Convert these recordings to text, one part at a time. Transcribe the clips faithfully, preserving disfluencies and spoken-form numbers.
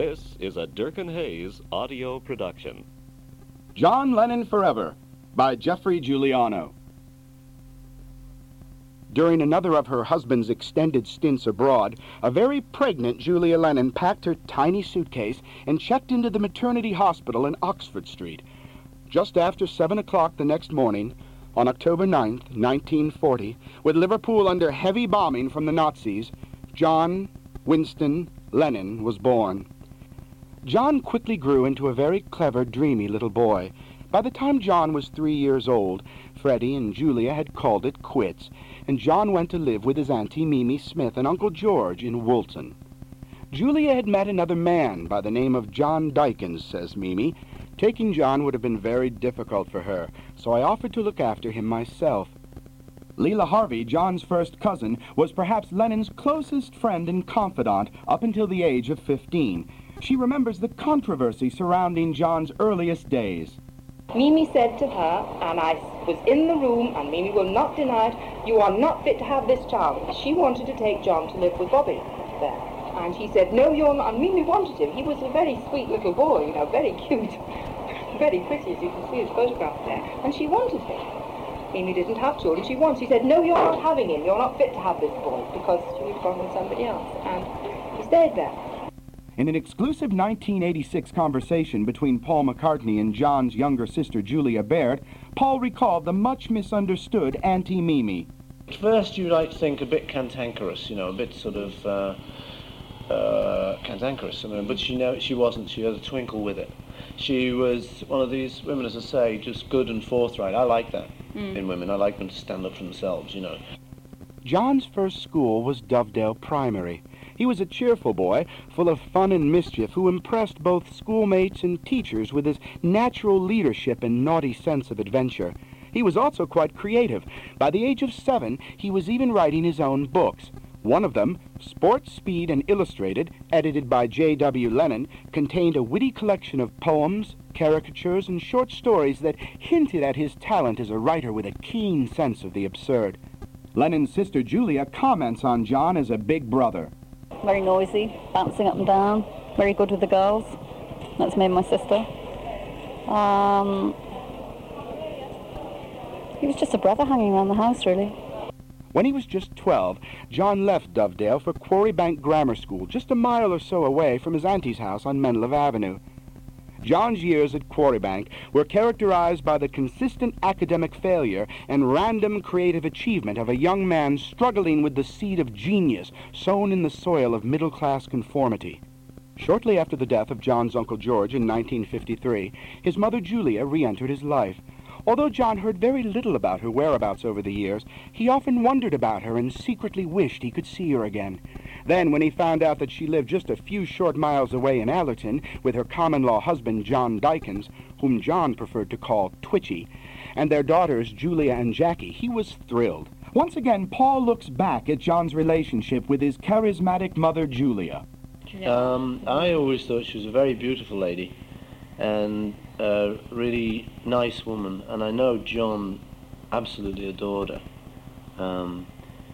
This is a Durkin Hayes audio production. John Lennon Forever by Jeffrey Giuliano. During another of her husband's extended stints abroad, a very pregnant Julia Lennon packed her tiny suitcase and checked into the maternity hospital in Oxford Street. Just after seven o'clock the next morning, on October ninth, nineteen forty, with Liverpool under heavy bombing from the Nazis, John Winston Lennon was born. John quickly grew into a very clever, dreamy little boy. By the time John was three years old, Freddie and Julia had called it quits, and John went to live with his Auntie Mimi Smith and Uncle George in Woolton. Julia had met another man by the name of John Dykins, says Mimi. Taking John would have been very difficult for her, so I offered to look after him myself. Leela Harvey, John's first cousin, was perhaps Lennon's closest friend and confidant up until the age of fifteen. She remembers the controversy surrounding John's earliest days. Mimi said to her, and I was in the room, and Mimi will not deny it, you are not fit to have this child. She wanted to take John to live with Bobby there. And he said, no, you're not. And Mimi wanted him. He was a very sweet little boy, you know, very cute, very pretty, as you can see his photograph there. And she wanted him. Mimi didn't have children. She wanted. She said, no, you're not having him. You're not fit to have this boy, because she was gone with somebody else. And he stayed there. In an exclusive nineteen eighty-six conversation between Paul McCartney and John's younger sister Julia Baird, Paul recalled the much misunderstood Auntie Mimi. At first you might think a bit cantankerous, you know, a bit sort of uh, uh, cantankerous, I mean, but she know she wasn't. She had a twinkle with it. She was one of these women, as I say, just good and forthright. I like that mm. in women. I like them to stand up for themselves, you know. John's first school was Dovedale Primary. He was a cheerful boy, full of fun and mischief, who impressed both schoolmates and teachers with his natural leadership and naughty sense of adventure. He was also quite creative. By the age of seven, he was even writing his own books. One of them, Sports, Speed, and Illustrated, edited by J W Lennon, contained a witty collection of poems, caricatures, and short stories that hinted at his talent as a writer with a keen sense of the absurd. Lennon's sister Julia comments on John as a big brother. Very noisy, bouncing up and down, very good with the girls. That's me and my sister. Um, he was just a brother hanging around the house, really. When he was just twelve, John left Dovedale for Quarrybank Grammar School, just a mile or so away from his auntie's house on Menlove Avenue. John's years at Quarrybank were characterized by the consistent academic failure and random creative achievement of a young man struggling with the seed of genius sown in the soil of middle-class conformity. Shortly after the death of John's Uncle George in nineteen fifty-three, his mother Julia re-entered his life. Although John heard very little about her whereabouts over the years, he often wondered about her and secretly wished he could see her again. Then, when he found out that she lived just a few short miles away in Allerton with her common-law husband, John Dykins, whom John preferred to call Twitchy, and their daughters, Julia and Jackie, he was thrilled. Once again, Paul looks back at John's relationship with his charismatic mother, Julia. Um, I always thought she was a very beautiful lady and a really nice woman, and I know John absolutely adored her. Um,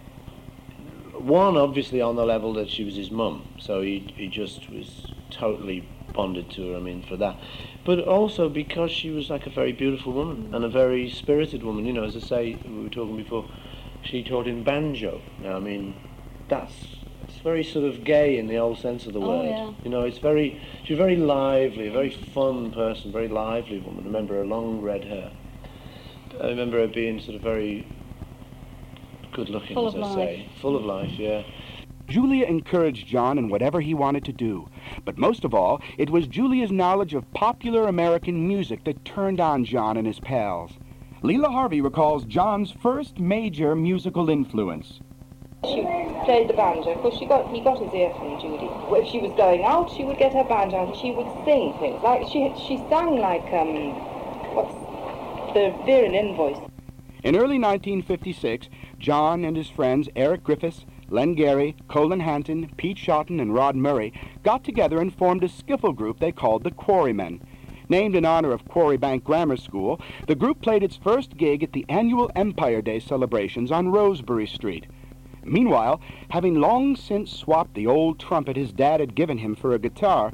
one, obviously on the level that she was his mum, so he, he just was totally bonded to her, I mean, for that. But also because she was like a very beautiful woman and a very spirited woman, you know, as I say, we were talking before, she taught him banjo. Now, I mean, that's it's very sort of gay in the old sense of the oh, word. Yeah. You know, it's very, she's very lively, a very fun person, very lively woman. I remember her long red hair. I remember her being sort of very good looking, full as I life. say. Full of life, yeah. Julia encouraged John in whatever he wanted to do. But most of all, it was Julia's knowledge of popular American music that turned on John and his pals. Leela Harvey recalls John's first major musical influence. She played the banjo. Of course, she got, he got his ear from Judy. If she was going out, she would get her banjo and she would sing things. Like she she sang like, um, what's the Vera Lynn voice. In early nineteen fifty-six, John and his friends Eric Griffiths, Len Gary, Colin Hanton, Pete Shotton, and Rod Murray got together and formed a skiffle group they called the Quarrymen. Named in honor of Quarrybank Grammar School, the group played its first gig at the annual Empire Day celebrations on Rosebery Street. Meanwhile, having long since swapped the old trumpet his dad had given him for a guitar,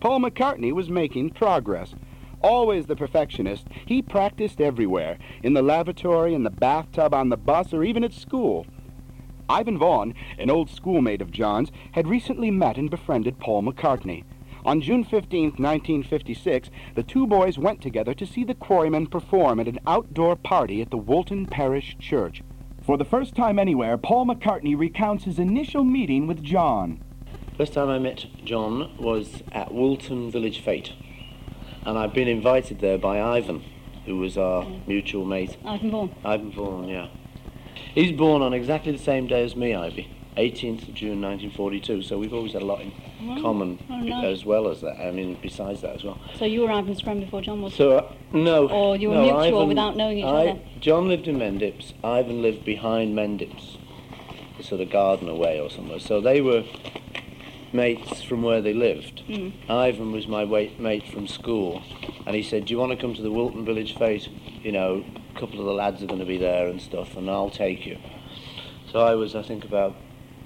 Paul McCartney was making progress. Always the perfectionist, he practiced everywhere, in the lavatory, in the bathtub, on the bus, or even at school. Ivan Vaughan, an old schoolmate of John's, had recently met and befriended Paul McCartney. On June fifteenth, nineteen fifty-six, the two boys went together to see the Quarrymen perform at an outdoor party at the Woolton Parish Church. For the first time anywhere, Paul McCartney recounts his initial meeting with John. First time I met John was at Woolton Village Fete, and I'd been invited there by Ivan, who was our mutual mate. Ivan Vaughan. Ivan Vaughan, yeah. He's born on exactly the same day as me, Ivy, eighteenth of June nineteen forty-two, so we've always had a lot in Oh, common oh, nice. as well as that, I mean, besides that as well. So you were Ivan's friend before John was? So, uh, no. Or you were no, mutual Ivan, without knowing each I, other? John lived in Mendips, Ivan lived behind Mendips, sort of garden away or somewhere, so they were mates from where they lived. Mm. Ivan was my wait, mate from school, and he said, do you want to come to the Woolton Village Fete? You know, a couple of the lads are going to be there and stuff, and I'll take you. So I was, I think, about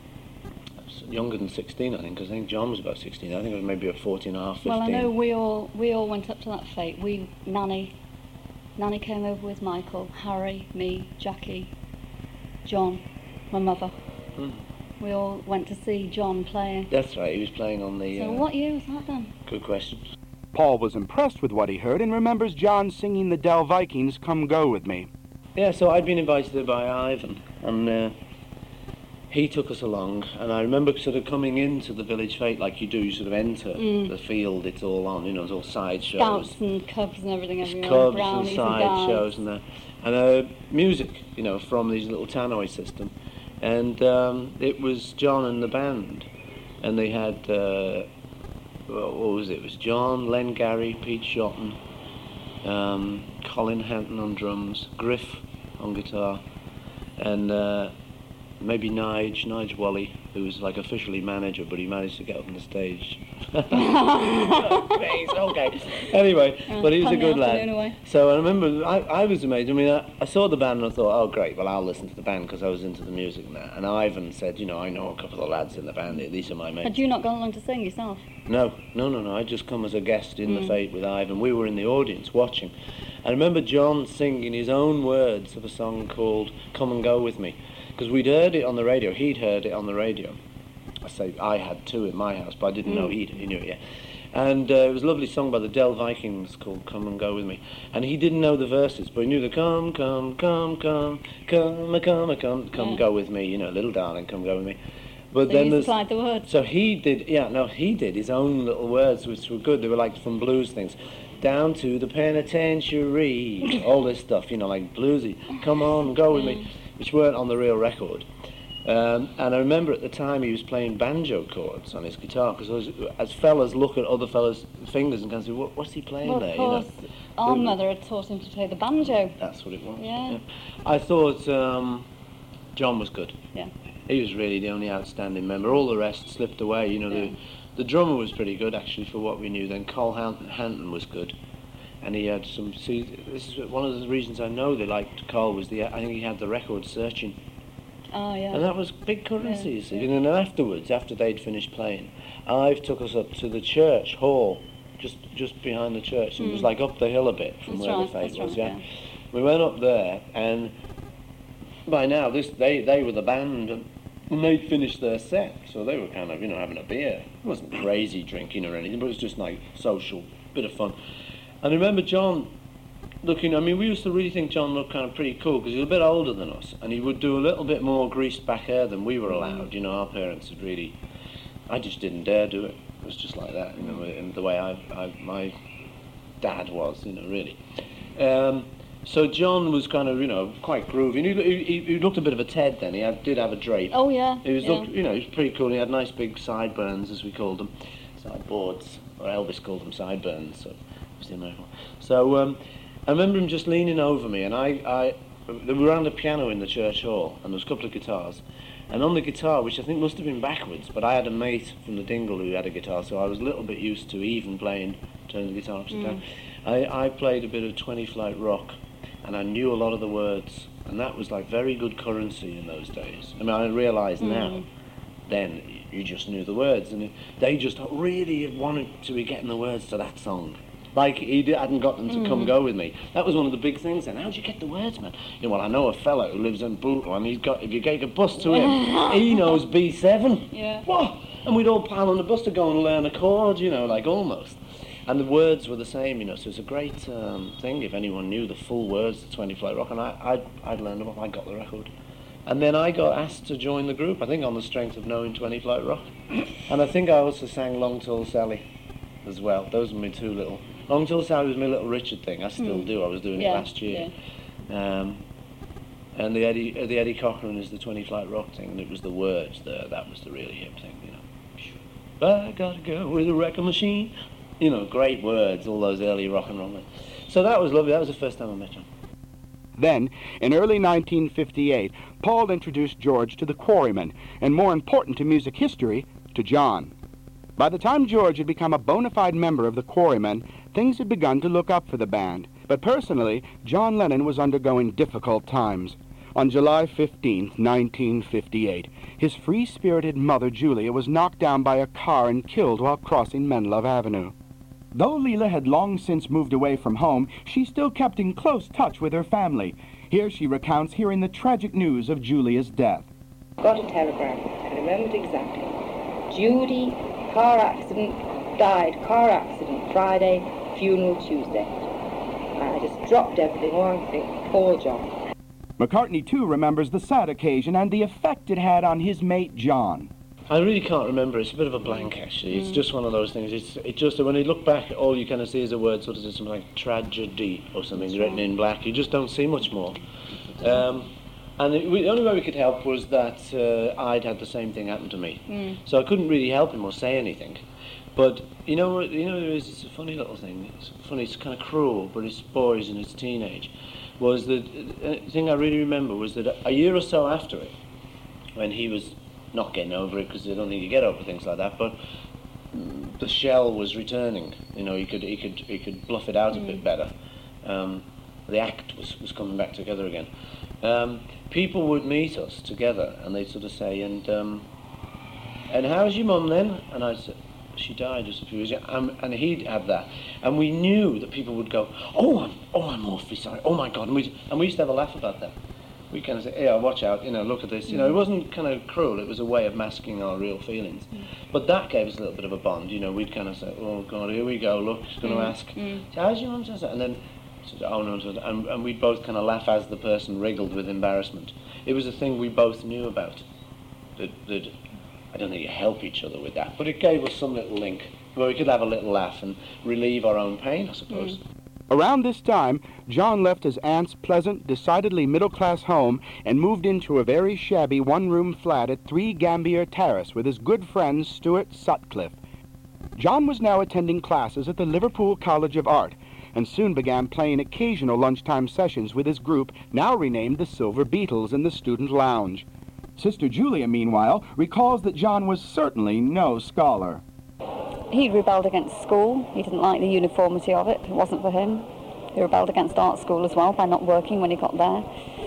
younger than sixteen, I think, because I think John was about sixteen. I think I was maybe about fourteen and a half, fifteen. Well, I know we all we all went up to that fete. We, Nanny, Nanny came over with Michael, Harry, me, Jackie, John, my mother. Mm. We all went to see John playing. That's right, he was playing on the... So uh, what year was that then? Good question. Paul was impressed with what he heard and remembers John singing the Dell Vikings' Come Go With Me. Yeah, so I'd been invited there by Ivan, and uh, he took us along, and I remember sort of coming into the village fete like you do, you sort of enter Mm. the field, it's all on, you know, it's all side shows. Scouts and cubs and everything everywhere. Cubs and brownies side and shows and that. And uh, music, you know, from these little tannoy system. And um, it was John and the band. And they had, uh, what was it? It was John, Len Gary, Pete Shotton, um, Colin Hanton on drums, Griff on guitar, and uh, maybe Nige, Nige Wally, who was like officially manager, but he managed to get up on the stage. Okay. Anyway, Uh, but he was a fun good lad. afternoon away. So I remember, I, I was amazed. I mean, I, I saw the band and I thought, oh great, well I'll listen to the band because I was into the music and that. And Ivan said, you know, I know a couple of lads in the band, these are my mates. Had you not gone along to sing yourself? No, no, no, no. I just come as a guest in Mm. the fete with Ivan. We were in the audience watching. I remember John singing his own words of a song called Come and Go With Me. Because we'd heard it on the radio. He'd heard it on the radio. I say I had two in my house, but I didn't Mm. know he'd, he knew it yet. And uh, it was a lovely song by the Dell Vikings called Come and Go With Me. And he didn't know the verses, but he knew the come, come, come, come, come, come, come, come, Yeah. go with me, you know, little darling, come go with me. But So then you there's... supplied the words. So he did, yeah, no, he did his own little words, which were good. They were like from blues things. Down to the penitentiary, all this stuff, you know, like bluesy. Come on, go with me, which weren't on the real record. Um, and I remember at the time he was playing banjo chords on his guitar, because as fellas look at other fellas' fingers and kind of say, what, what's he playing Well, there? of You know? course, our The- mother had taught him to play the banjo. That's what it was. Yeah. I thought um, John was good. Yeah. He was really the only outstanding member. All the rest slipped away. You know, Yeah. the the drummer was pretty good actually for what we knew. Then Cole Han- Hanton was good, and he had some. See, this is one of the reasons I know they liked Cole was the. I think he had the record Searching, Oh, yeah. and that was big currency. Yeah, You see, yeah. and then afterwards, after they'd finished playing, Ive took us up to the church hall, just just behind the church. It was Mm. like up the hill a bit from That's where right, the fete that's was. right, yeah. yeah. We went up there, and by now this they they were the band, and and they'd finished their set, so they were kind of you know having a beer. It wasn't crazy drinking or anything, but it was just like social, bit of fun. And I remember John looking. I mean, we used to really think John looked kind of pretty cool because he was a bit older than us, and he would do a little bit more greased back hair than we were allowed. You know, our parents had really. I just didn't dare do it. It was just like that, you know, in the way I, I my dad was, you know, really. Um, so John was kind of, you know, quite groovy. And he, he, he looked a bit of a Ted then. He had, did have a drape. Oh, yeah. He was, yeah. look, you know, he was pretty cool. He had nice big sideburns, as we called them, sideboards, or Elvis called them sideburns. So it was the American one. So um, I remember him just leaning over me, and I, I, we were around a piano in the church hall, and there was a couple of guitars. And on the guitar, which I think must have been backwards, but I had a mate from the Dingle who had a guitar, so I was a little bit used to even playing, turning the guitar upside down. I, I played a bit of twenty Flight Rock, and I knew a lot of the words, and that was like very good currency in those days. I mean, I realise now, then, you just knew the words, and it, they just really wanted to be getting the words to that song. Like he did, hadn't got them to mm. come go with me. That was one of the big things then. How'd you get the words, man? You know, well, I know a fella who lives in Bootle, and he's got, if you take a bus to him, he knows B seven. Yeah. What? And we'd all pile on the bus to go and learn a chord, you know, like almost. And the words were the same, you know, so it's a great um, thing if anyone knew the full words to twenty Flight Rock, and I, I'd, I'd learned them, I got the record. And then I got asked to join the group, I think on the strength of knowing twenty Flight Rock. And I think I also sang Long Tall Sally as well. Those were my two little... Long Tall Sally was my Little Richard thing. I still mm. do. I was doing yeah, it last year. Yeah. Um, and the Eddie, uh, the Eddie Cochran is the twenty Flight Rock thing, and it was the words there. That was the really hip thing, you know. I got a girl with a wrecking machine. You know, great words. All those early rock and roll words. So that was lovely. That was the first time I met John. Then, in early nineteen fifty-eight, Paul introduced George to the Quarrymen, and more important to music history, to John. By the time George had become a bona fide member of the Quarrymen, things had begun to look up for the band. But personally, John Lennon was undergoing difficult times. On July fifteenth, nineteen fifty-eight, his free-spirited mother, Julia, was knocked down by a car and killed while crossing Menlove Avenue. Though Leela had long since moved away from home, she still kept in close touch with her family. Here she recounts hearing the tragic news of Julia's death. Got a telegram. I remembered exactly. Judy, car accident, died, car accident, Friday, funeral Tuesday. And I just dropped everything. Oh, I think, poor John. McCartney, too, remembers the sad occasion and the effect it had on his mate, John. I really can't remember. It's a bit of a blank, actually. It's mm. just one of those things. It's it just, when you look back, all you kind of see is a word, sort of something like tragedy or something That's written right. in black. You just don't see much more. Um, and it, we, the only way we could help was that uh, I'd had the same thing happen to me. Mm. So I couldn't really help him or say anything. But, you know, you know, there is it's a funny little thing. It's funny, it's kind of cruel, but it's boys and it's teenage. Was that, the thing I really remember was that a year or so after it, when he was not getting over it, because I don't think you get over things like that, but the shell was returning. You know, he could he could he could bluff it out mm. a bit better. Um, the act was, was coming back together again. Um, people would meet us together, and they'd sort of say, and um, and how's your mum then? And I'd say, she died just a few years ago, um, and he'd have that, and we knew that people would go, oh, I'm, oh, I'm awfully sorry, oh my God, and we and we used to have a laugh about that. We kind of say, yeah, watch out, you know, look at this, you know, it wasn't kind of cruel, it was a way of masking our real feelings, mm. but that gave us a little bit of a bond, you know, we'd kind of say, oh God, here we go, look, she's going to mm. ask, mm. how's your mum? And then, oh no, and, and we'd both kind of laugh as the person wriggled with embarrassment. It was a thing we both knew about, that, that I don't think you help each other with that, but it gave us some little link where we could have a little laugh and relieve our own pain, I suppose. Mm. Around this time, John left his aunt's pleasant, decidedly middle-class home and moved into a very shabby one-room flat at three Gambier Terrace with his good friend Stuart Sutcliffe. John was now attending classes at the Liverpool College of Art and soon began playing occasional lunchtime sessions with his group, now renamed the Silver Beatles, in the student lounge. Sister Julia, meanwhile, recalls that John was certainly no scholar. He rebelled against school. He didn't like the uniformity of it. It wasn't for him. He rebelled against art school as well by not working when he got there.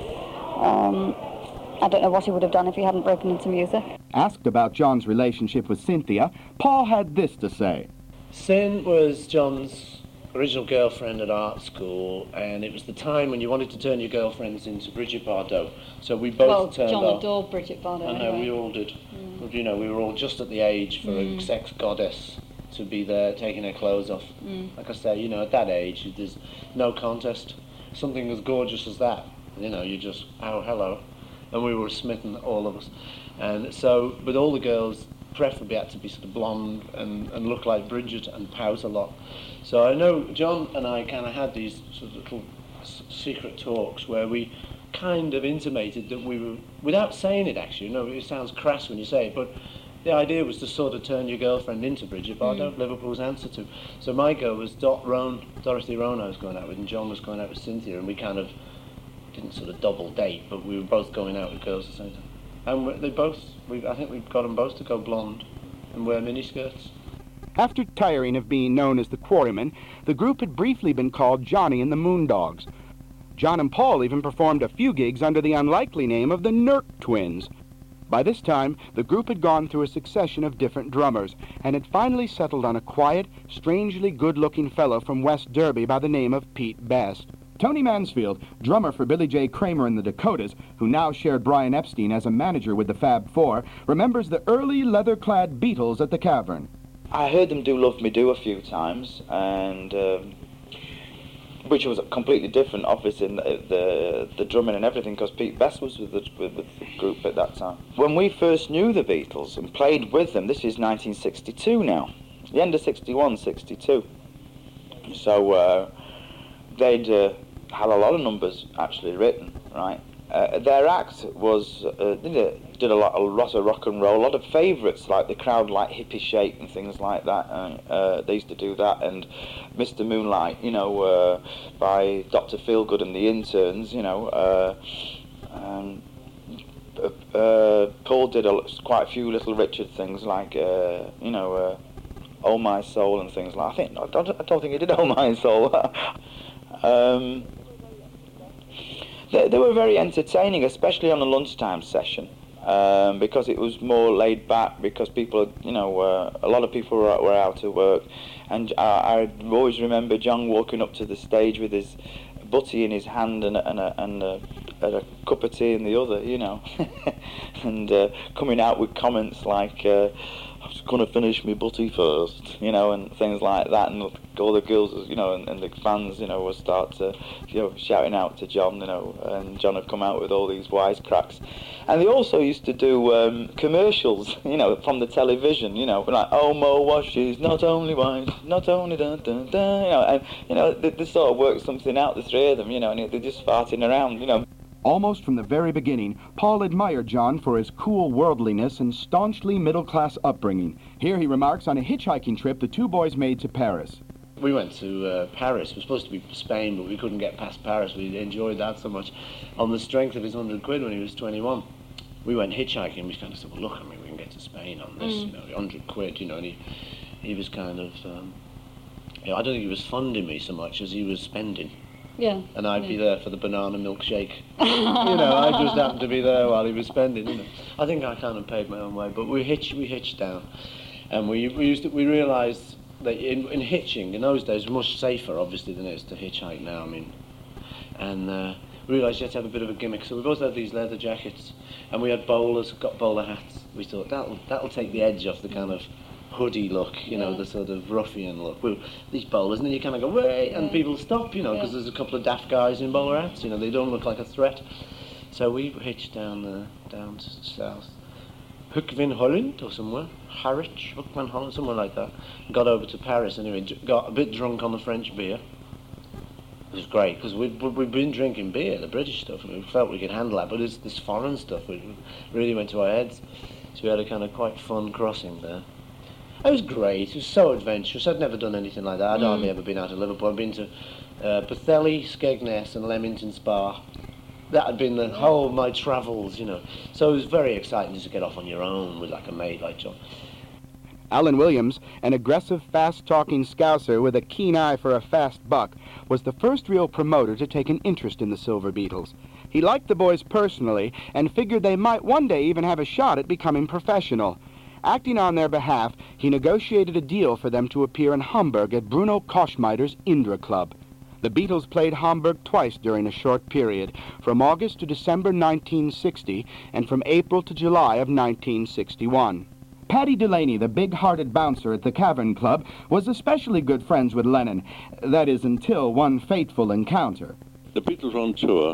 Um, I don't know what he would have done if he hadn't broken into music. Asked about John's relationship with Cynthia, Paul had this to say. Cyn was John's original girlfriend at art school, and it was the time when you wanted to turn your girlfriends into Bridget Bardot. So we both well, turned John off. adored Bridget Bardot. I know, anyway. we all did. Mm. You know, we were all just at the age for mm. a sex goddess to be there taking her clothes off. Mm. Like I say, you know, at that age, there's no contest. Something as gorgeous as that, you know, you just, oh, hello. And we were smitten, all of us. And so, but all the girls preferably had to be sort of blonde and, and look like Bridget and pout a lot. So I know John and I kind of had these sort of little s- secret talks where we kind of intimated that we were, without saying it actually, you know, it sounds crass when you say it, but the idea was to sort of turn your girlfriend into Bridget Bardot, mm. Liverpool's answer to. So my girl was Dot Roan, Dorothy Roan I was going out with, and John was going out with Cynthia, and we kind of didn't sort of double date, but we were both going out with girls at the same time. And they both, we, I think we got them both to go blonde and wear miniskirts. After tiring of being known as the Quarrymen, the group had briefly been called Johnny and the Moondogs. John and Paul even performed a few gigs under the unlikely name of the Nurk Twins. By this time, the group had gone through a succession of different drummers and had finally settled on a quiet, strangely good-looking fellow from West Derby by the name of Pete Best. Tony Mansfield, drummer for Billy J. Kramer and the Dakotas, who now shared Brian Epstein as a manager with the Fab Four, remembers the early leather-clad Beatles at the Cavern. I heard them do Love Me Do a few times, and um, which was completely different, obviously, in the, the, the drumming and everything, because Pete Best was with the, with the group at that time. When we first knew the Beatles and played with them, this is nineteen sixty-two now, the end of sixty-one, sixty-two. So uh, they'd uh, had a lot of numbers actually written, right? Uh, their act was, uh, did, a, did a, lot, a lot of rock and roll, a lot of favourites, like the Crowd Like Hippie Shake and things like that. Uh, uh, they used to do that, and Mister Moonlight, you know, uh, by Doctor Feelgood and the Interns, you know. Uh, um, uh, Paul did a, quite a few Little Richard things, like, uh, you know, uh, Oh My Soul and things like that. I think, I don't, I don't think he did Oh My Soul. um, They, they were very entertaining, especially on a lunchtime session, um, because it was more laid back, because people, you know, uh, a lot of people were, were out of work, and I, I always remember John walking up to the stage with his butty in his hand and a, and a, and a, and a cup of tea in the other, you know, and uh, coming out with comments like, uh, I was going to finish my butty first, you know, and things like that, and all the girls, you know, and, and the fans, you know, would start to, you know, shouting out to John, you know, and John would come out with all these wisecracks. And they also used to do um, commercials, you know, from the television, you know, like, oh, Mo Washes, not only wise, not only da da da, you know, and, you know, they, they sort of worked something out, the three of them, you know, and they're just farting around, you know. Almost from the very beginning, Paul admired John for his cool worldliness and staunchly middle-class upbringing. Here he remarks on a hitchhiking trip the two boys made to Paris. We went to uh, Paris. We were supposed to be Spain, but we couldn't get past Paris. We enjoyed that so much. On the strength of his hundred quid when he was twenty-one, we went hitchhiking. We kind of said, well, look, I mean, we can get to Spain on this, mm. you know, hundred quid, you know, and he, he was kind of, um, you know, I don't think he was funding me so much as he was spending. Yeah. And I'd yeah. be there for the banana milkshake. You know, I just happened to be there while he was spending, you know. I think I kind of paid my own way, but we hitched, we hitched down. And we, we used to, we realised that in, in hitching, in those days, it was much safer, obviously, than it is to hitchhike now, I mean. And uh, we realised you had to have a bit of a gimmick, so we both had these leather jackets, and we had bowlers, got bowler hats. We thought, that'll, that'll take the edge off the kind of hoodie look, you know, yeah. the sort of ruffian look. Well, these bowlers, and then you kind of go, wait, and yeah. people stop, you know, because yeah. there's a couple of daft guys in bowler hats, you know, they don't look like a threat. So we hitched down uh, down south, Hoek van Holland or somewhere, Harwich, Hoek van Holland, somewhere like that. Got over to Paris anyway, got a bit drunk on the French beer. It was great, because we'd, we'd been drinking beer, the British stuff, and we felt we could handle that, but it's this foreign stuff, it really went to our heads. So we had a kind of quite fun crossing there. It was great. It was so adventurous. I'd never done anything like that. I'd mm. hardly ever been out of Liverpool. I'd been to uh, Pwllheli, Skegness and Leamington Spa. That had been the whole of my travels, you know. So it was very exciting just to get off on your own with like a mate like John. Alan Williams, an aggressive, fast-talking Scouser with a keen eye for a fast buck, was the first real promoter to take an interest in the Silver Beetles. He liked the boys personally and figured they might one day even have a shot at becoming professional. Acting on their behalf, he negotiated a deal for them to appear in Hamburg at Bruno Koschmider's Indra Club. The Beatles played Hamburg twice during a short period, from August to December nineteen sixty, and from April to July of nineteen sixty-one. Paddy Delaney, the big-hearted bouncer at the Cavern Club, was especially good friends with Lennon. That is, until one fateful encounter. The Beatles were on tour.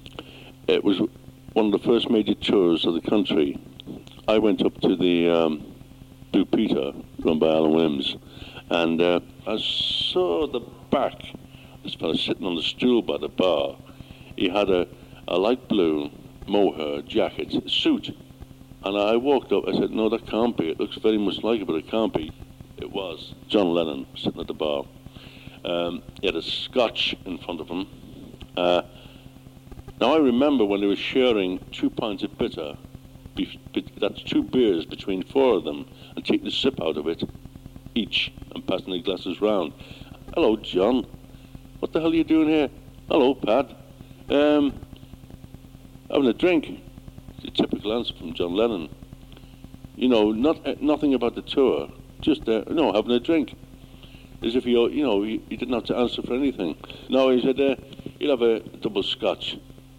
It was one of the first major tours of the country. I went up to the um, Blue Peter, run by Alan Williams, and uh, I saw the back of this fellow sitting on the stool by the bar. He had a, a light blue mohair jacket, suit, and I walked up, I said, no, that can't be. It looks very much like it, but it can't be. It was John Lennon sitting at the bar. Um, he had a scotch in front of him. Uh, now I remember when they were sharing two pints of bitter. Be, be, that's two beers between four of them, and taking a sip out of it each and passing the glasses round. Hello, John. What the hell are you doing here? Hello, Pat. Um, having a drink. the typical answer from John Lennon. You know, not uh, nothing about the tour, just, uh, no, having a drink. As if he, you know, he, he didn't have to answer for anything. No, he said, uh, he'll have a double scotch.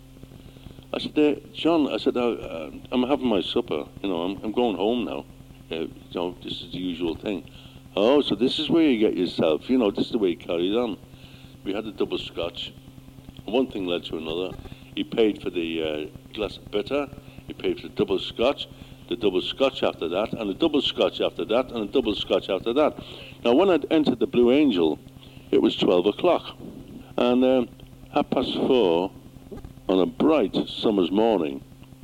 I said, uh, John, I said, uh, uh, I'm having my supper, you know, I'm, I'm going home now. Uh, you know, this is the usual thing. Oh, so this is where you get yourself, you know, this is the way he carried on. We had a double scotch. One thing led to another. He paid for the uh, glass of bitter, he paid for the double scotch, the double scotch after that, and a double scotch after that, and a double scotch after that. Now, when I'd entered the Blue Angel, it was twelve o'clock. And um, half past four, on a bright summer's morning,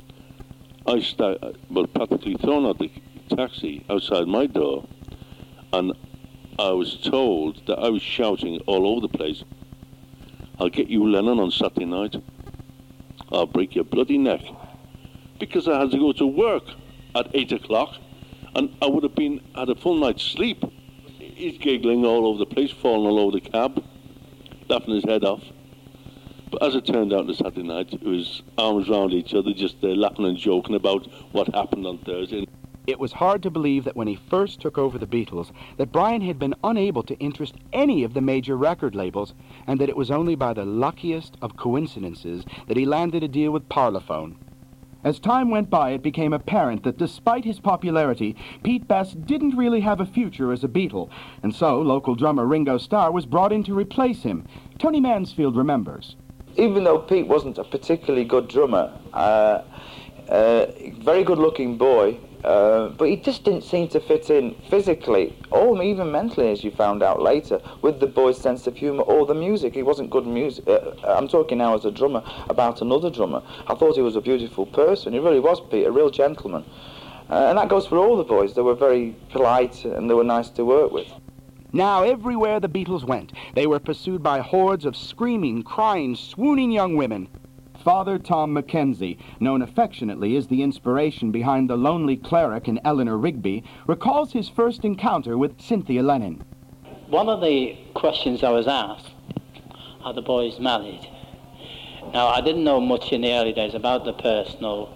I sta- well, practically thrown out the taxi outside my door, and I was told that I was shouting all over the place, I'll get you Lennon on Saturday night. I'll break your bloody neck. Because I had to go to work at eight o'clock, and I would have been had a full night's sleep. He's giggling all over the place, falling all over the cab, laughing his head off. But as it turned out, the Saturday night, it was arms round each other, just uh, laughing and joking about what happened on Thursday. It was hard to believe that when he first took over the Beatles, that Brian had been unable to interest any of the major record labels, and that it was only by the luckiest of coincidences that he landed a deal with Parlophone. As time went by, it became apparent that despite his popularity, Pete Best didn't really have a future as a Beatle, and so local drummer Ringo Starr was brought in to replace him. Tony Mansfield remembers. Even though Pete wasn't a particularly good drummer, uh, uh, very good-looking boy, uh, but he just didn't seem to fit in physically, or even mentally, as you found out later, with the boy's sense of humour or the music. He wasn't good music. Uh, I'm talking now as a drummer about another drummer. I thought he was a beautiful person. He really was, Pete, a real gentleman. Uh, and that goes for all the boys. They were very polite and they were nice to work with. Now, everywhere the Beatles went, they were pursued by hordes of screaming, crying, swooning young women. Father Tom Mackenzie, known affectionately as the inspiration behind The Lonely Cleric and Eleanor Rigby, recalls his first encounter with Cynthia Lennon. One of the questions I was asked, are the boys married? Now, I didn't know much in the early days about the personal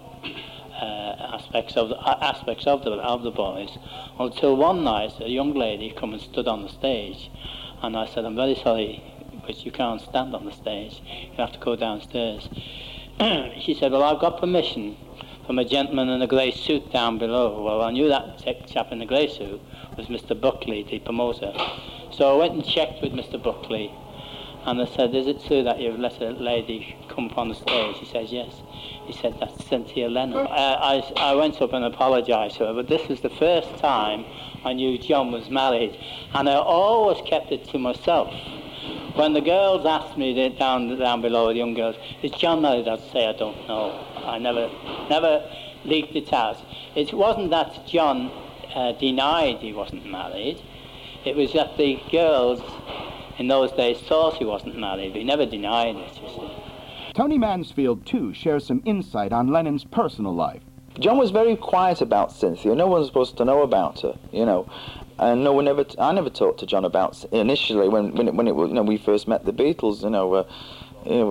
uh, aspects of the, uh, aspects of the of the boys, until one night a young lady come and stood on the stage, and I said, I'm very sorry, but you can't stand on the stage, you have to go downstairs. She said, well, I've got permission from a gentleman in a grey suit down below. Well, I knew that chap in the grey suit was Mister Buckley, the promoter. So I went and checked with Mister Buckley, and I said, is it true that you've let a lady come up on the stage? He says, yes. He said, that's Cynthia Lennon. Uh, I, I went up and apologised to her, but this was the first time I knew John was married, and I always kept it to myself. When the girls asked me down down below, the young girls, is John married? I'd say, I don't know. I never never leaked it out. It wasn't that John uh, denied he wasn't married. It was that the girls in those days thought he wasn't married. He never denied it, you see. Tony Mansfield, too, shares some insight on Lennon's personal life. John was very quiet about Cynthia. No one was supposed to know about her, you know. And no one ever. T- I never talked to John about initially when when it, when it you know we first met the Beatles. You know, uh, you know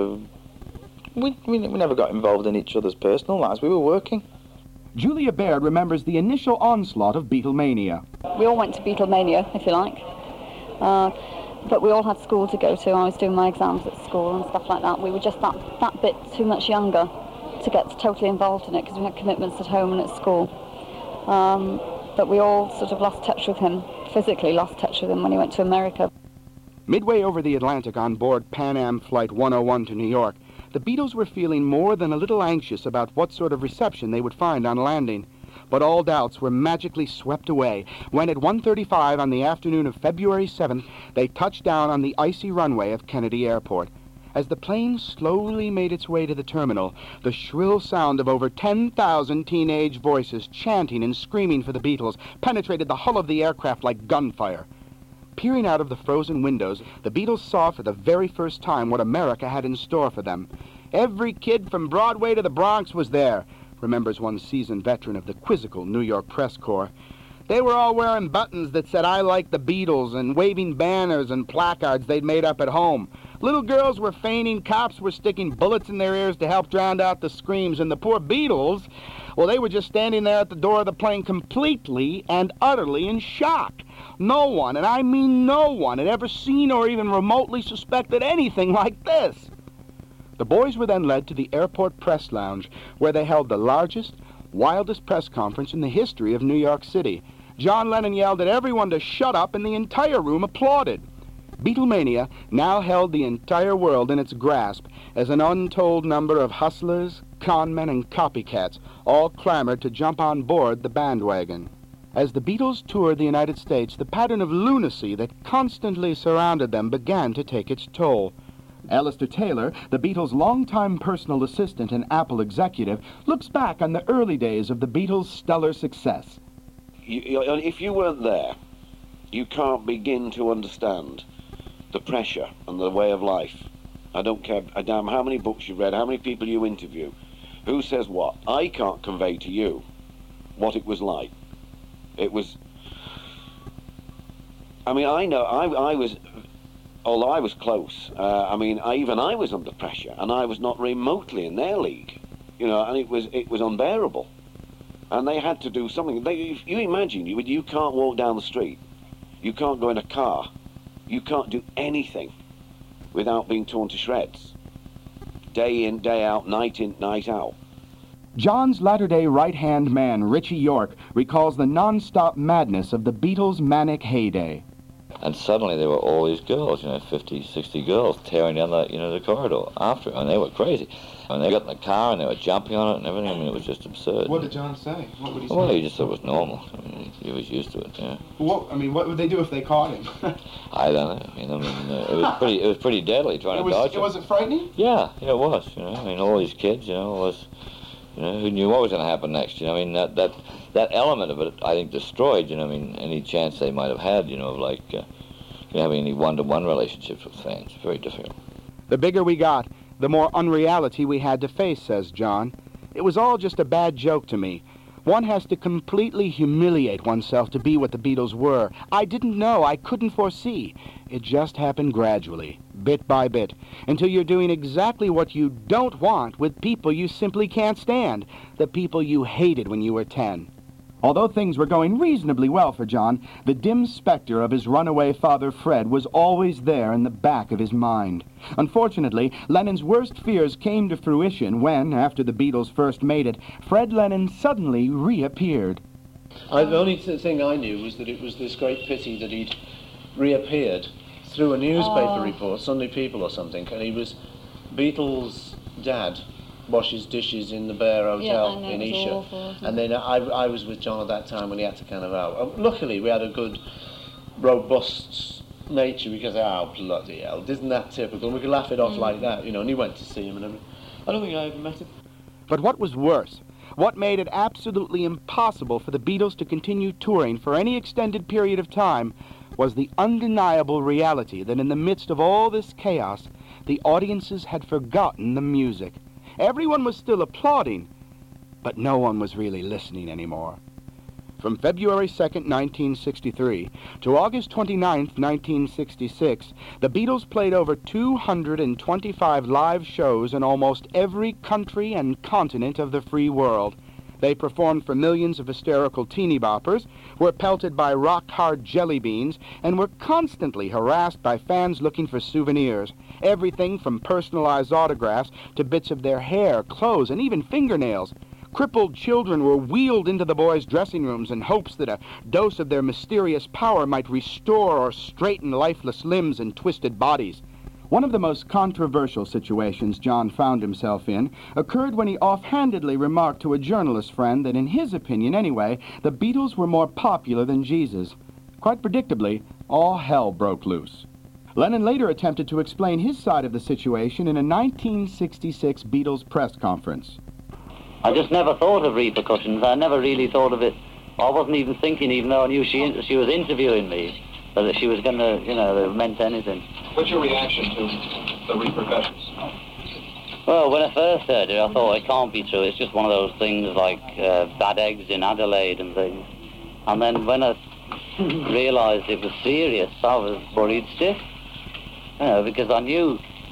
uh, we, we we never got involved in each other's personal lives. We were working. Julia Baird remembers the initial onslaught of Beatlemania. We all went to Beatlemania, if you like, uh, but we all had school to go to. I was doing my exams at school and stuff like that. We were just that that bit too much younger to get totally involved in it because we had commitments at home and at school. Um, But we all sort of lost touch with him, physically lost touch with him when he went to America. Midway over the Atlantic on board Pan Am Flight one oh one to New York, the Beatles were feeling more than a little anxious about what sort of reception they would find on landing. But all doubts were magically swept away when at one thirty-five on the afternoon of February seventh, they touched down on the icy runway of Kennedy Airport. As the plane slowly made its way to the terminal, the shrill sound of over ten thousand teenage voices chanting and screaming for the Beatles penetrated the hull of the aircraft like gunfire. Peering out of the frozen windows, the Beatles saw for the very first time what America had in store for them. Every kid from Broadway to the Bronx was there, remembers one seasoned veteran of the quizzical New York press corps. They were all wearing buttons that said, I like the Beatles, and waving banners and placards they'd made up at home. Little girls were fainting, cops were sticking bullets in their ears to help drown out the screams, and the poor Beatles, well, they were just standing there at the door of the plane completely and utterly in shock. No one, and I mean no one, had ever seen or even remotely suspected anything like this. The boys were then led to the airport press lounge, where they held the largest, wildest press conference in the history of New York City. John Lennon yelled at everyone to shut up, and the entire room applauded. Beatlemania now held the entire world in its grasp as an untold number of hustlers, conmen, and copycats all clamored to jump on board the bandwagon. As the Beatles toured the United States, the pattern of lunacy that constantly surrounded them began to take its toll. Alistair Taylor, the Beatles' longtime personal assistant and Apple executive, looks back on the early days of the Beatles' stellar success. You, you, if you weren't there, you can't begin to understand the pressure and the way of life. I don't care a damn how many books you read, how many people you interview, who says what. I can't convey to you what it was like. It was... I mean, I know, I, I was... Although I was close, uh, I mean, I, even I was under pressure, and I was not remotely in their league, you know, and it was it was unbearable. And they had to do something. They, if you imagine, you you can't walk down the street, you can't go in a car, you can't do anything without being torn to shreds, day in, day out, night in, night out. John's latter-day right-hand man, Richie York, recalls the non-stop madness of the Beatles' manic heyday. And suddenly there were all these girls, you know, fifty, sixty girls tearing down the, you know, the corridor after it, and they were crazy. And they got in the car and they were jumping on it and everything. I mean, it was just absurd. What did John say? What would he say? Well, he just said it was normal. I mean, he was used to it, yeah. What, I mean, what would they do if they caught him? I don't know. I mean, I mean uh, it was pretty, it was pretty deadly trying it to was, dodge it. Was it frightening? Yeah, yeah, it was. You know, I mean, all these kids, you know, was, you know, who knew what was going to happen next? You know, I mean, that that that element of it, I think, destroyed. You know, I mean, any chance they might have had, you know, of like. Uh, having any one-to-one relationships with fans. Very difficult. The bigger we got, the more unreality we had to face, says John. It was all just a bad joke to me. One has to completely humiliate oneself to be what the Beatles were. I didn't know. I couldn't foresee. It just happened gradually, bit by bit, until you're doing exactly what you don't want with people you simply can't stand, the people you hated when you were ten. Although things were going reasonably well for John, the dim specter of his runaway father Fred was always there in the back of his mind. Unfortunately, Lennon's worst fears came to fruition when, after the Beatles first made it, Fred Lennon suddenly reappeared. I, the only th- thing I knew was that it was this great pity that he'd reappeared through a newspaper oh. report, Sunday People or something, and he was Beatles' dad. Washes dishes in the Bear Hotel yeah, in Isha. Awful, and then I, I was with John at that time when he had to kind of out. Uh, luckily, we had a good, robust nature because, oh, bloody hell, isn't that typical? And we could laugh it off mm. like that, you know, and he went to see him and everything. I don't think I ever met him. But what was worse, what made it absolutely impossible for the Beatles to continue touring for any extended period of time, was the undeniable reality that in the midst of all this chaos, the audiences had forgotten the music. Everyone was still applauding, but no one was really listening anymore. From February second, nineteen sixty-three, to August twenty-ninth, nineteen sixty-six, the Beatles played over two hundred twenty-five live shows in almost every country and continent of the free world. They performed for millions of hysterical teeny boppers, were pelted by rock-hard jelly beans, and were constantly harassed by fans looking for souvenirs. Everything from personalized autographs to bits of their hair, clothes, and even fingernails. Crippled children were wheeled into the boys' dressing rooms in hopes that a dose of their mysterious power might restore or straighten lifeless limbs and twisted bodies. One of the most controversial situations John found himself in occurred when he offhandedly remarked to a journalist friend that in his opinion anyway, the Beatles were more popular than Jesus. Quite predictably, all hell broke loose. Lennon later attempted to explain his side of the situation in a nineteen sixty-six Beatles press conference. I just never thought of repercussions. I never really thought of it. I wasn't even thinking, even though I knew she, she was interviewing me, that she was going to, you know, that it meant anything. What's your reaction to the repercussions? Well, when I first heard it, I thought it can't be true. It's just one of those things like uh, bad eggs in Adelaide and things. And then when I realised it was serious, I was worried stiff. You know, because I knew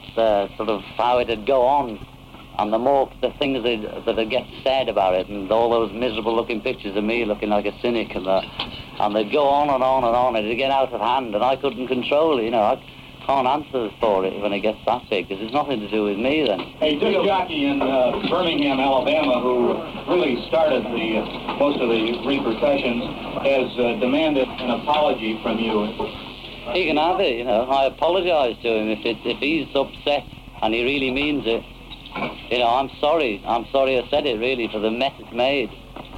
uh, sort of how it'd go on, and the more the things that that get said about it, and all those miserable-looking pictures of me looking like a cynic, and the, and they'd go on and on and on, and it'd get out of hand, and I couldn't control it. You know, I can't answer for it when it gets that big, because it's nothing to do with me then. A disc jockey in uh, Birmingham, Alabama, who really started the uh, most of the repercussions, has uh, demanded an apology from you. He can have it, you know. I apologise to him if it, if he's upset and he really means it. You know, I'm sorry. I'm sorry I said it, really, for the mess it's made.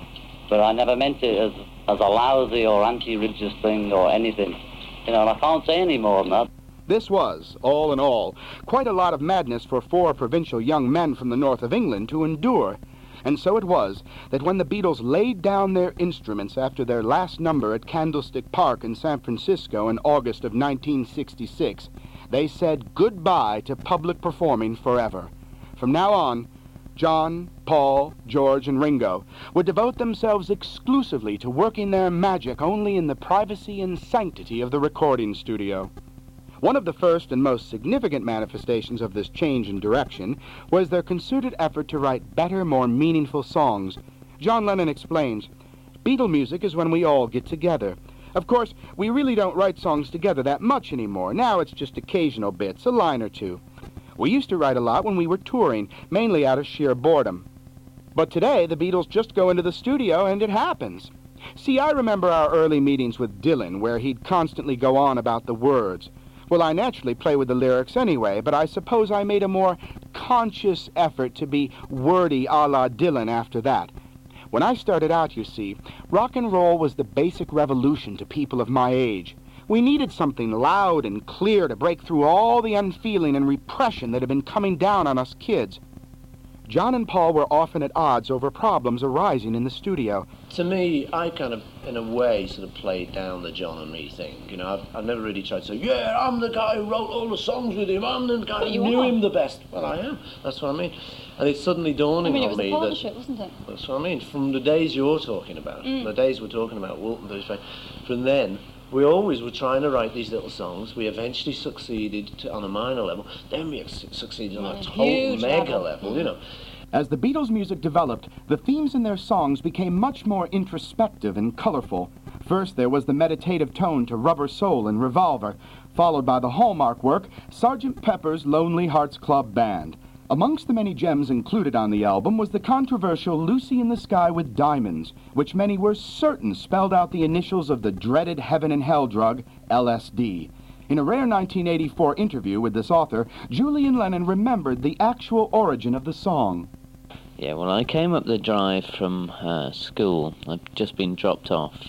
But I never meant it as, as a lousy or anti-religious thing or anything. You know, and I can't say any more than that. This was, all in all, quite a lot of madness for four provincial young men from the north of England to endure. And so it was that when the Beatles laid down their instruments after their last number at Candlestick Park in San Francisco in August of nineteen sixty-six, they said goodbye to public performing forever. From now on, John, Paul, George, and Ringo would devote themselves exclusively to working their magic only in the privacy and sanctity of the recording studio. One of the first and most significant manifestations of this change in direction was their concerted effort to write better, more meaningful songs. John Lennon explains, "Beatle music is when we all get together. Of course, we really don't write songs together that much anymore. Now it's just occasional bits, a line or two. We used to write a lot when we were touring, mainly out of sheer boredom. But today, the Beatles just go into the studio and it happens. See, I remember our early meetings with Dylan, where he'd constantly go on about the words. Well, I naturally play with the lyrics anyway, but I suppose I made a more conscious effort to be wordy a la Dylan after that. When I started out, you see, rock and roll was the basic revolution to people of my age. We needed something loud and clear to break through all the unfeeling and repression that had been coming down on us kids. John and Paul were often at odds over problems arising in the studio. To me, I kind of, in a way, sort of played down the John and me thing. You know, I've, I've never really tried to say, yeah, I'm the guy who wrote all the songs with him, I'm the guy who knew are. him the best. Well, I am. That's what I mean. And it's suddenly dawning I mean, on it was me a partnership, that... wasn't it? That's what I mean. From the days you're talking about, Mm. the days we're talking about, Walton, from then, we always were trying to write these little songs. We eventually succeeded to, on a minor level. Then we su- succeeded on a total mega level, level you know. As the Beatles' music developed, the themes in their songs became much more introspective and colorful. First, there was the meditative tone to Rubber Soul and Revolver, followed by the hallmark work, Sergeant Pepper's Lonely Hearts Club Band. Amongst the many gems included on the album was the controversial Lucy in the Sky with Diamonds, which many were certain spelled out the initials of the dreaded heaven and hell drug, L S D. In a rare nineteen eighty-four interview with this author, Julian Lennon remembered the actual origin of the song. Yeah, well, I came up the drive from uh, school. I'd just been dropped off.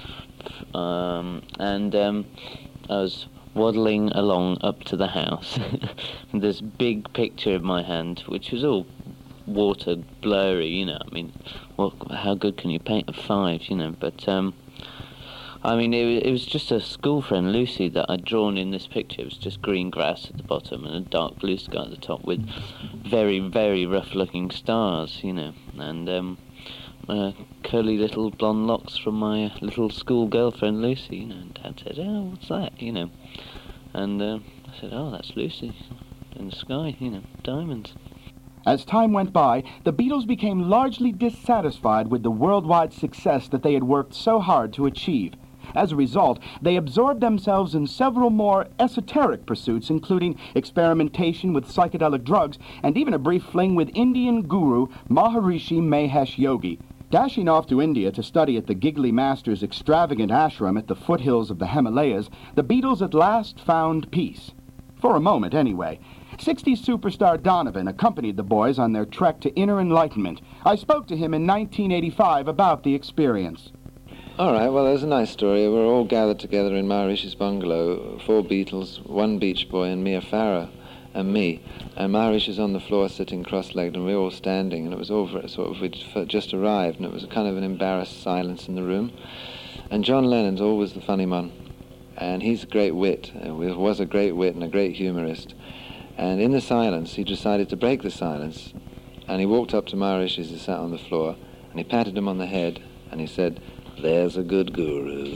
Um, and um, I was waddling along up to the house. This big picture of my hand, which was all water blurry, you know. I mean, what, how good can you paint a five, you know? But, um, I mean, it, it was just a school friend, Lucy, that I'd drawn in this picture. It was just green grass at the bottom and a dark blue sky at the top with very, very rough-looking stars, you know. And um, uh, curly little blonde locks from my little school girlfriend, Lucy, you know. And Dad said, oh, what's that, you know? And uh, I said, oh, that's Lucy in the sky, you know, diamonds. As time went by, the Beatles became largely dissatisfied with the worldwide success that they had worked so hard to achieve. As a result, they absorbed themselves in several more esoteric pursuits, including experimentation with psychedelic drugs and even a brief fling with Indian guru Maharishi Mahesh Yogi. Dashing off to India to study at the Gigli Master's extravagant ashram at the foothills of the Himalayas, the Beatles at last found peace. For a moment, anyway. sixties superstar Donovan accompanied the boys on their trek to inner enlightenment. I spoke to him in nineteen eighty-five about the experience. All right, well, there's a nice story. We're all gathered together in Maharishi's bungalow, four Beatles, one Beach Boy, and Mia Farrow, and me. And Maharishi's on the floor sitting cross-legged, and we were all standing, and it was all sort of, we'd just arrived, and it was kind of an embarrassed silence in the room. And John Lennon's always the funny man, and he's a great wit, uh, was a great wit and a great humorist. And in the silence, he decided to break the silence, and he walked up to Maharishi as he sat on the floor, and he patted him on the head, and he said, "There's a good guru."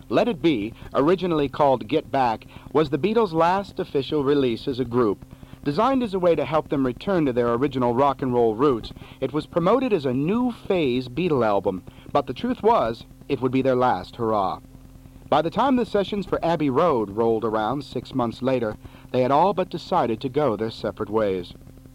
Let It Be, originally called Get Back, was the Beatles' last official release as a group. Designed as a way to help them return to their original rock and roll roots, it was promoted as a new phase Beatle album, but the truth was, it would be their last hurrah. By the time the sessions for Abbey Road rolled around six months later, they had all but decided to go their separate ways.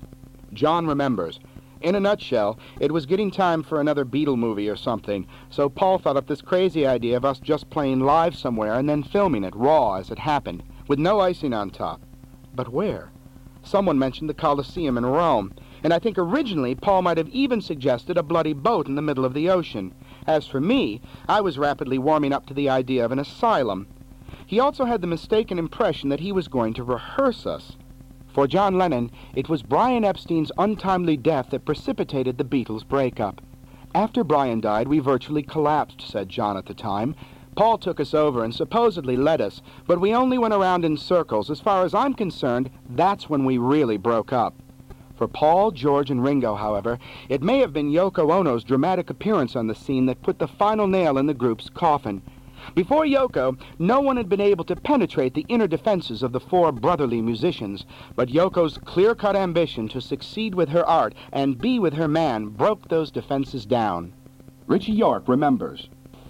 John remembers. In a nutshell, it was getting time for another Beatle movie or something, so Paul thought up this crazy idea of us just playing live somewhere and then filming it raw as it happened, with no icing on top. But where? Someone mentioned the Colosseum in Rome, and I think originally Paul might have even suggested a bloody boat in the middle of the ocean. As for me, I was rapidly warming up to the idea of an asylum. He also had the mistaken impression that he was going to rehearse us. For John Lennon, it was Brian Epstein's untimely death that precipitated the Beatles' breakup. After Brian died, we virtually collapsed, said John at the time. Paul took us over and supposedly led us, but we only went around in circles. As far as I'm concerned, that's when we really broke up. For Paul, George, and Ringo, however, it may have been Yoko Ono's dramatic appearance on the scene that put the final nail in the group's coffin. Before Yoko, no one had been able to penetrate the inner defenses of the four brotherly musicians, but Yoko's clear-cut ambition to succeed with her art and be with her man broke those defenses down. Richie York remembers.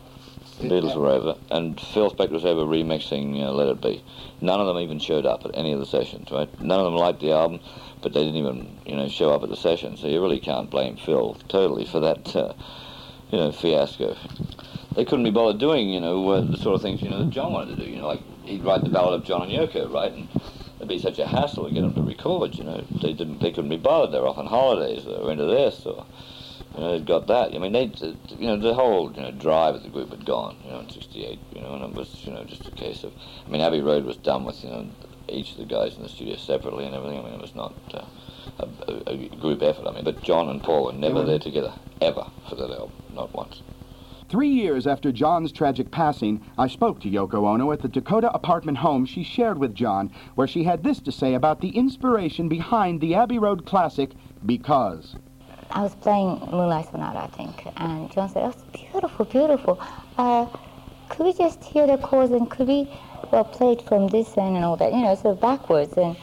The Beatles were over, and Phil Spector was over remixing uh, Let It Be. None of them even showed up at any of the sessions, right? None of them liked the album, but they didn't even, you know, show up at the session, so you really can't blame Phil totally for that, uh, you know, fiasco. They couldn't be bothered doing, you know, uh, the sort of things, you know, that John wanted to do. You know, like, he'd write the Ballad of John and Yoko, right? And it'd be such a hassle to get them to record, you know. They didn't, they couldn't be bothered. They were off on holidays, they were into this, or, you know, they'd got that. I mean, they, you know, the whole, you know, drive of the group had gone, you know, in sixty-eight, you know, and it was, you know, just a case of, I mean, Abbey Road was done with, you know, each of the guys in the studio separately and everything. I mean, it was not uh, a, a, a group effort, I mean, but John and Paul were never there together, ever, for that album, not once. Three years after John's tragic passing, I spoke to Yoko Ono at the Dakota apartment home she shared with John, where she had this to say about the inspiration behind the Abbey Road classic, Because. I was playing Moonlight Sonata, I think, and John said, oh, it's beautiful, beautiful. Uh, could we just hear the chords and could we, well, play it from this end and all that, you know, sort of backwards. And,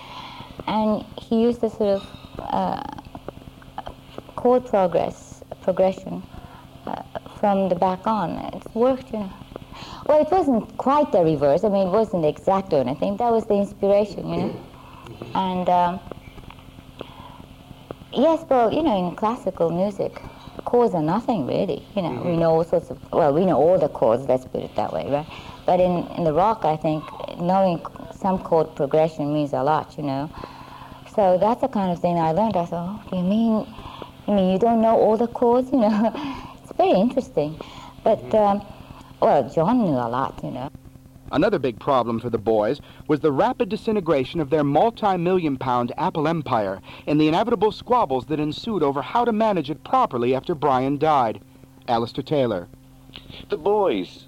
and he used a sort of uh, chord progress, progression. Uh, from the back on. It worked, you know. Well, it wasn't quite the reverse. I mean, it wasn't exact or anything. That was the inspiration, you know. And, um, yes, well, you know, in classical music, chords are nothing, really. You know, we know all sorts of, well, we know all the chords, let's put it that way, right? But in, in the rock, I think, knowing some chord progression means a lot, you know. So that's the kind of thing I learned. I thought, oh, do you mean, you mean you don't know all the chords, you know? Very interesting. But, um, well, John knew a lot, you know. Another big problem for the boys was the rapid disintegration of their multi-million pound Apple empire and the inevitable squabbles that ensued over how to manage it properly after Brian died. Alistair Taylor. The boys.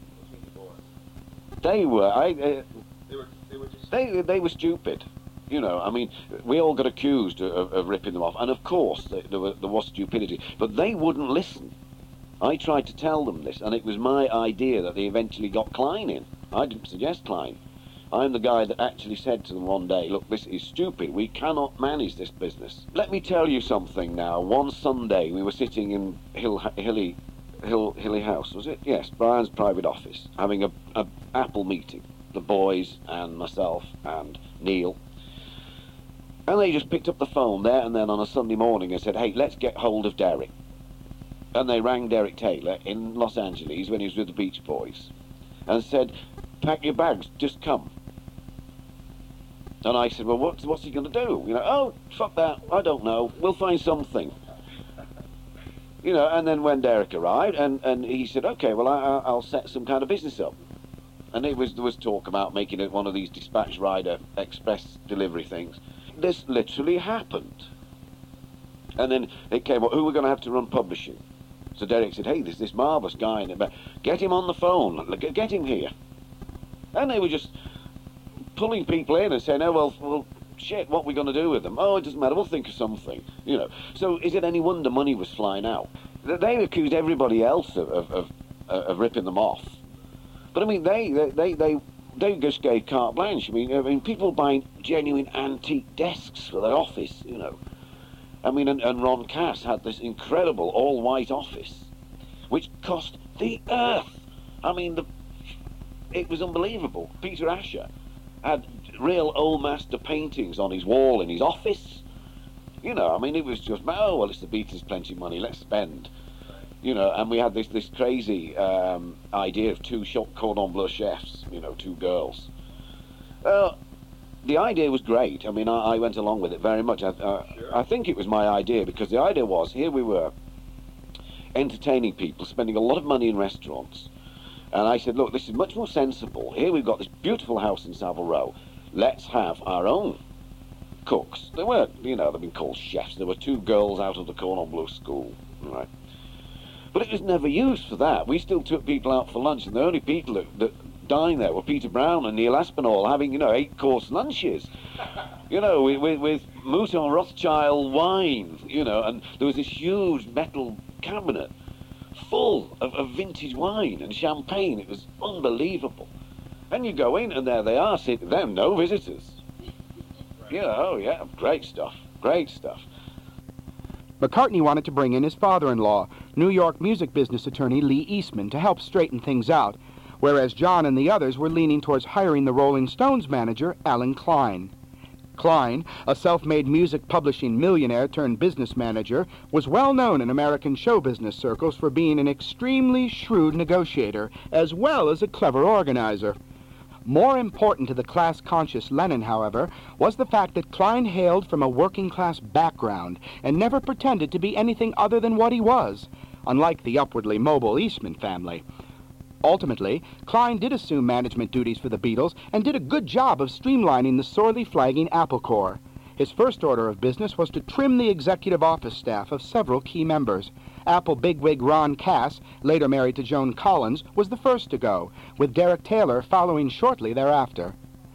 They were, I, uh, They were, they were just... they, they were stupid. You know, I mean, we all got accused of, of ripping them off, and of course there, there, were, there was stupidity, but they wouldn't listen. I tried to tell them this, and it was my idea that they eventually got Klein in. I didn't suggest Klein. I'm the guy that actually said to them one day, look, this is stupid. We cannot manage this business. Let me tell you something now. One Sunday, we were sitting in Hill, Hilly, Hill, Hilly House, was it? Yes, Brian's private office, having a, a Apple meeting. The boys and myself and Neil. And they just picked up the phone there and then on a Sunday morning and said, hey, let's get hold of Derek. And they rang Derek Taylor in Los Angeles when he was with the Beach Boys and said, pack your bags, just come. And I said, well, what's, what's he going to do? You know, oh, fuck that, I don't know, we'll find something. You know, and then when Derek arrived, and, and he said, okay, well, I, I'll set some kind of business up. And it was, there was talk about making it one of these dispatch rider express delivery things. This literally happened. And then it came up, who we're going to have to run publishing? So Derek said, hey, there's this marvellous guy in it, get him on the phone, get him here. And they were just pulling people in and saying, oh, well, well shit, what are we going to do with them? Oh, it doesn't matter, we'll think of something, you know. So is it any wonder money was flying out? They accused everybody else of, of, of, of ripping them off. But I mean, they they they they, they just gave carte blanche. I mean, I mean, people buying genuine antique desks for their office, you know. I mean, and, and Ron Cass had this incredible all-white office, which cost the earth. I mean, the it was unbelievable. Peter Asher had real old master paintings on his wall in his office. You know, I mean, it was just, oh, well, it's the Beatles, plenty of money, let's spend. You know, and we had this, this crazy um, idea of two short cordon bleu chefs, you know, two girls. Uh, the idea was great. I mean, I, I went along with it very much. I, uh, sure. I think it was my idea, because the idea was, here we were, entertaining people, spending a lot of money in restaurants. And I said, look, this is much more sensible. Here we've got this beautiful house in Savile Row. Let's have our own cooks. They weren't, you know, they've been called chefs. There were two girls out of the cordon bleu school, right? But it was never used for that. We still took people out for lunch, and the only people that, that dined there were Peter Brown and Neil Aspinall having, you know, eight-course lunches. You know, with, with, with Mouton Rothschild wine, you know, and there was this huge metal cabinet full of, of vintage wine and champagne. It was unbelievable. And you go in, and there they are, sitting there, no visitors. You know, yeah, great stuff, great stuff. McCartney wanted to bring in his father-in-law, New York music business attorney Lee Eastman, to help straighten things out, whereas John and the others were leaning towards hiring the Rolling Stones manager, Alan Klein. Klein, a self-made music publishing millionaire turned business manager, was well known in American show business circles for being an extremely shrewd negotiator, as well as a clever organizer. More important to the class-conscious Lennon, however, was the fact that Klein hailed from a working-class background and never pretended to be anything other than what he was, unlike the upwardly mobile Eastman family. Ultimately, Klein did assume management duties for the Beatles and did a good job of streamlining the sorely flagging Apple Corps. His first order of business was to trim the executive office staff of several key members. Apple bigwig Ron Cass, later married to Joan Collins, was the first to go, with Derek Taylor following shortly thereafter.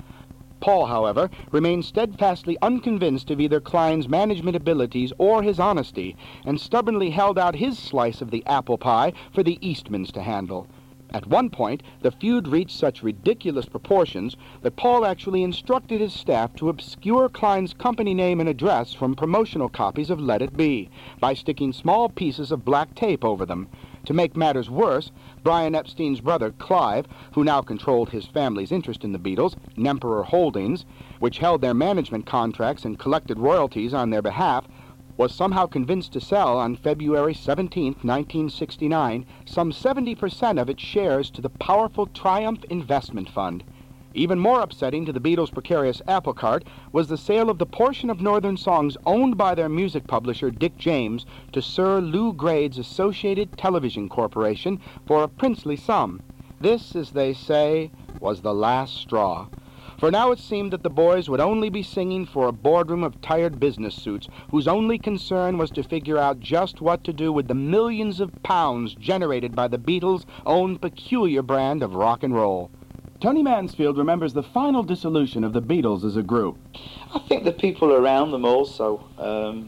Paul, however, remained steadfastly unconvinced of either Klein's management abilities or his honesty, and stubbornly held out his slice of the apple pie for the Eastmans to handle. At one point, the feud reached such ridiculous proportions that Paul actually instructed his staff to obscure Klein's company name and address from promotional copies of Let It Be by sticking small pieces of black tape over them. To make matters worse, Brian Epstein's brother, Clive, who now controlled his family's interest in the Beatles, Nemperor Holdings, which held their management contracts and collected royalties on their behalf, was somehow convinced to sell on February seventeenth, nineteen sixty-nine, some seventy percent of its shares to the powerful Triumph Investment Fund. Even more upsetting to the Beatles' precarious apple cart was the sale of the portion of Northern Songs owned by their music publisher, Dick James, to Sir Lou Grade's Associated Television Corporation for a princely sum. This, as they say, was the last straw. For now it seemed that the boys would only be singing for a boardroom of tired business suits whose only concern was to figure out just what to do with the millions of pounds generated by the Beatles' own peculiar brand of rock and roll. Tony Mansfield remembers the final dissolution of the Beatles as a group. I think the people around them also um,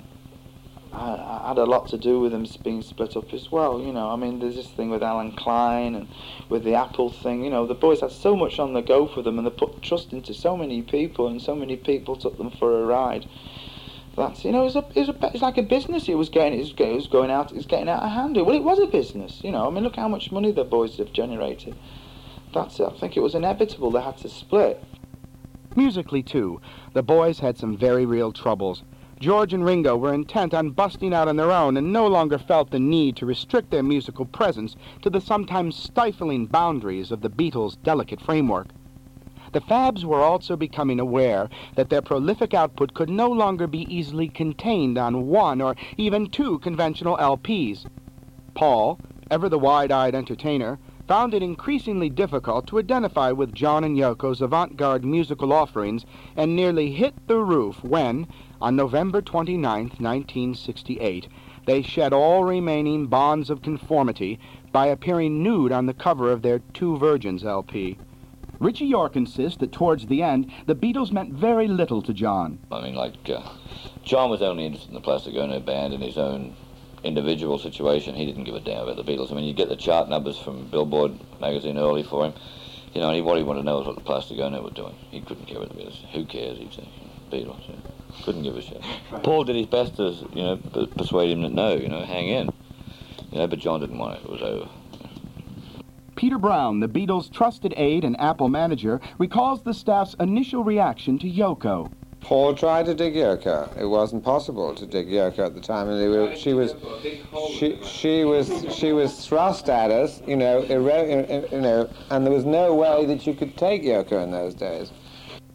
had a lot to do with them being split up as well. You know, I mean, there's this thing with Alan Klein and with the Apple thing. You know, the boys had so much on the go for them, and they put trust into so many people, and so many people took them for a ride. That's, you know, it was, a, it was, a, it was like a business. It was going, it was, it was going out, it was getting out of hand. Well, it was a business. You know, I mean, look how much money the boys have generated. That's it. I think it was inevitable they had to split. Musically, too, the boys had some very real troubles. George and Ringo were intent on busting out on their own and no longer felt the need to restrict their musical presence to the sometimes stifling boundaries of the Beatles' delicate framework. The Fabs were also becoming aware that their prolific output could no longer be easily contained on one or even two conventional L Ps. Paul, ever the wide-eyed entertainer, found it increasingly difficult to identify with John and Yoko's avant-garde musical offerings and nearly hit the roof when, on November twenty-ninth, nineteen sixty-eight, they shed all remaining bonds of conformity by appearing nude on the cover of their Two Virgins L P. Richie York insists that towards the end, the Beatles meant very little to John. I mean, like, uh, John was only interested in the Plastic Ono band and his own individual situation, he didn't give a damn about the Beatles. I mean, you get the chart numbers from Billboard magazine early for him, you know, and what he wanted to know was what the Plastic Ono were doing. He couldn't care about the Beatles. Who cares, he'd say. Beatles, yeah. Couldn't give a shit. Paul did his best to, you know, p- persuade him that no, you know, hang in. You know, but John didn't want it. It was over. Peter Brown, the Beatles' trusted aide and Apple manager, recalls the staff's initial reaction to Yoko. Paul tried to dig Yoko. It wasn't possible to dig Yoko at the time, and they were, she was, she, she was, she was thrust at us, you know, ero- you know, and there was no way that you could take Yoko in those days.